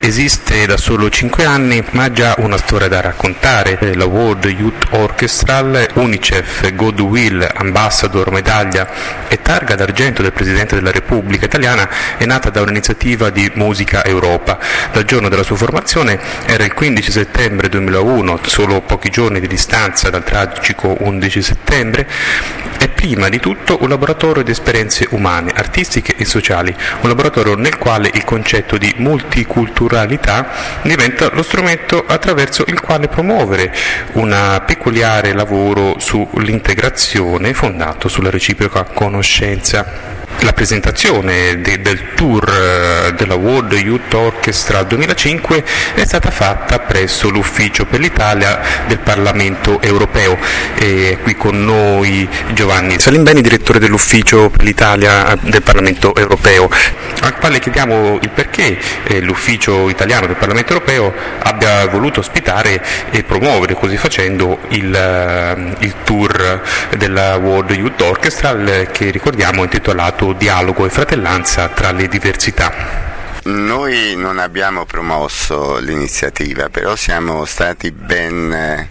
Esiste da solo 5 anni, ma ha già una storia da raccontare. La World Youth Orchestral, UNICEF, Goodwill, Ambassador, medaglia e targa d'argento del Presidente della Repubblica Italiana, è nata da un'iniziativa di Musica Europa. Dal giorno della sua formazione era il 15 settembre 2001, solo pochi giorni di distanza dal tragico 11 settembre, è prima di tutto un laboratorio di esperienze umane, artistiche e sociali, un laboratorio nel quale il concetto di multiculturalità diventa lo strumento attraverso il quale promuovere un peculiare lavoro sull'integrazione fondato sulla reciproca conoscenza. La presentazione del tour della World Youth Orchestra 2005 è stata fatta presso l'Ufficio per l'Italia del Parlamento Europeo. È qui con noi Giovanni Salimbeni, direttore dell'Ufficio per l'Italia del Parlamento Europeo, al quale chiediamo il perché l'Ufficio italiano del Parlamento Europeo abbia voluto ospitare e promuovere, così facendo, il tour della World Youth Orchestra, che ricordiamo è intitolato Dialogo e fratellanza tra le diversità. Noi non abbiamo promosso l'iniziativa, però siamo stati ben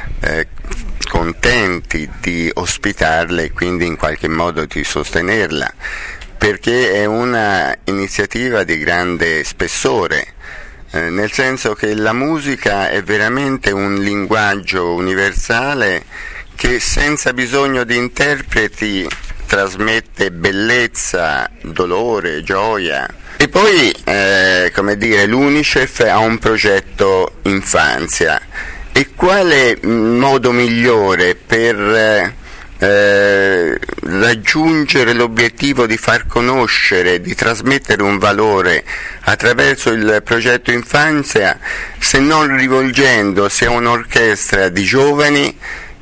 contenti di ospitarla e quindi in qualche modo di sostenerla, perché è una iniziativa di grande spessore, nel senso che la musica è veramente un linguaggio universale che senza bisogno di interpreti trasmette bellezza, dolore, gioia. E poi, l'UNICEF ha un progetto infanzia, e quale modo migliore per raggiungere l'obiettivo di far conoscere, di trasmettere un valore attraverso il progetto infanzia, se non rivolgendosi a un'orchestra di giovani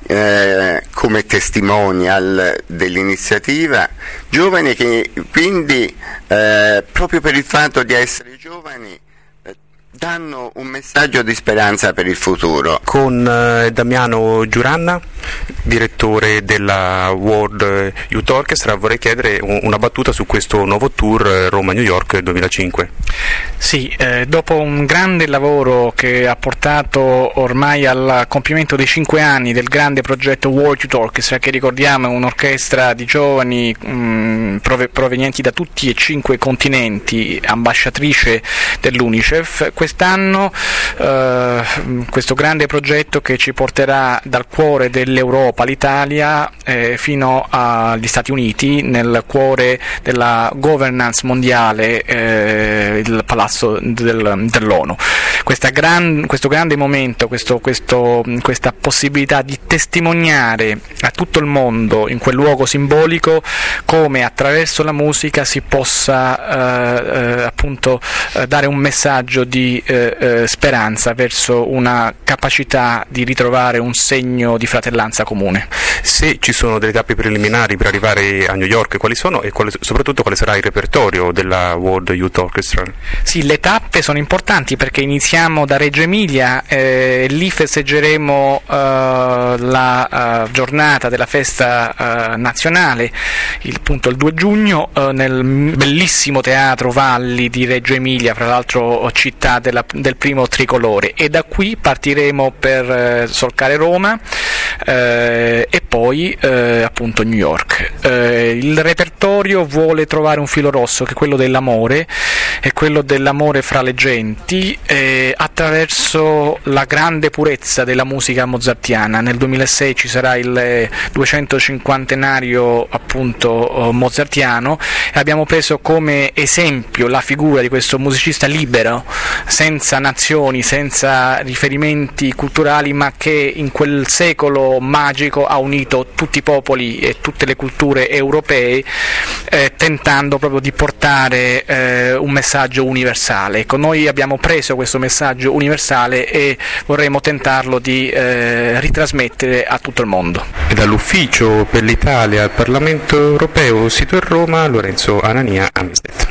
come testimonial dell'iniziativa, giovani che quindi proprio per il fatto di essere giovani danno un messaggio di speranza per il futuro. Con Damiano Giuranna, direttore della World Youth Orchestra, vorrei chiedere una battuta su questo nuovo tour Roma-New York 2005. Sì, dopo un grande lavoro che ha portato ormai al compimento dei 5 anni del grande progetto World Youth Orchestra, che ricordiamo è un'orchestra di giovani provenienti da tutti e 5 continenti, ambasciatrice dell'UNICEF, quest'anno questo grande progetto che ci porterà dal cuore dell'Europa, l'Italia, fino agli Stati Uniti, nel cuore della governance mondiale, il palazzo dell'ONU. Questo grande momento, questa possibilità di testimoniare a tutto il mondo, in quel luogo simbolico, come attraverso la musica si possa dare un messaggio di speranza verso una capacità di ritrovare un segno di fratellanza comune. Se ci sono delle tappe preliminari per arrivare a New York, quali sono e soprattutto quale sarà il repertorio della World Youth Orchestra? Sì, le tappe sono importanti perché iniziamo da Reggio Emilia, lì festeggeremo la giornata della festa nazionale, il 2 giugno, nel bellissimo teatro Valli di Reggio Emilia, fra l'altro città del primo tricolore, e da qui partiremo per solcare Roma e poi appunto New York. Il repertorio vuole trovare un filo rosso, che è quello dell'amore, è quello dell'amore fra le genti, attraverso la grande purezza della musica mozartiana. Nel 2006 ci sarà il 250enario appunto mozartiano, e abbiamo preso come esempio la figura di questo musicista libero, senza nazioni, senza riferimenti culturali, ma che in quel secolo magico ha unito tutti i popoli e tutte le culture europee, tentando proprio di portare un messaggio universale. Ecco, noi abbiamo preso questo messaggio universale e vorremmo tentarlo di ritrasmettere a tutto il mondo. E dall'Ufficio per l'Italia al Parlamento Europeo, sito in Roma, Lorenzo Anania, Amstead.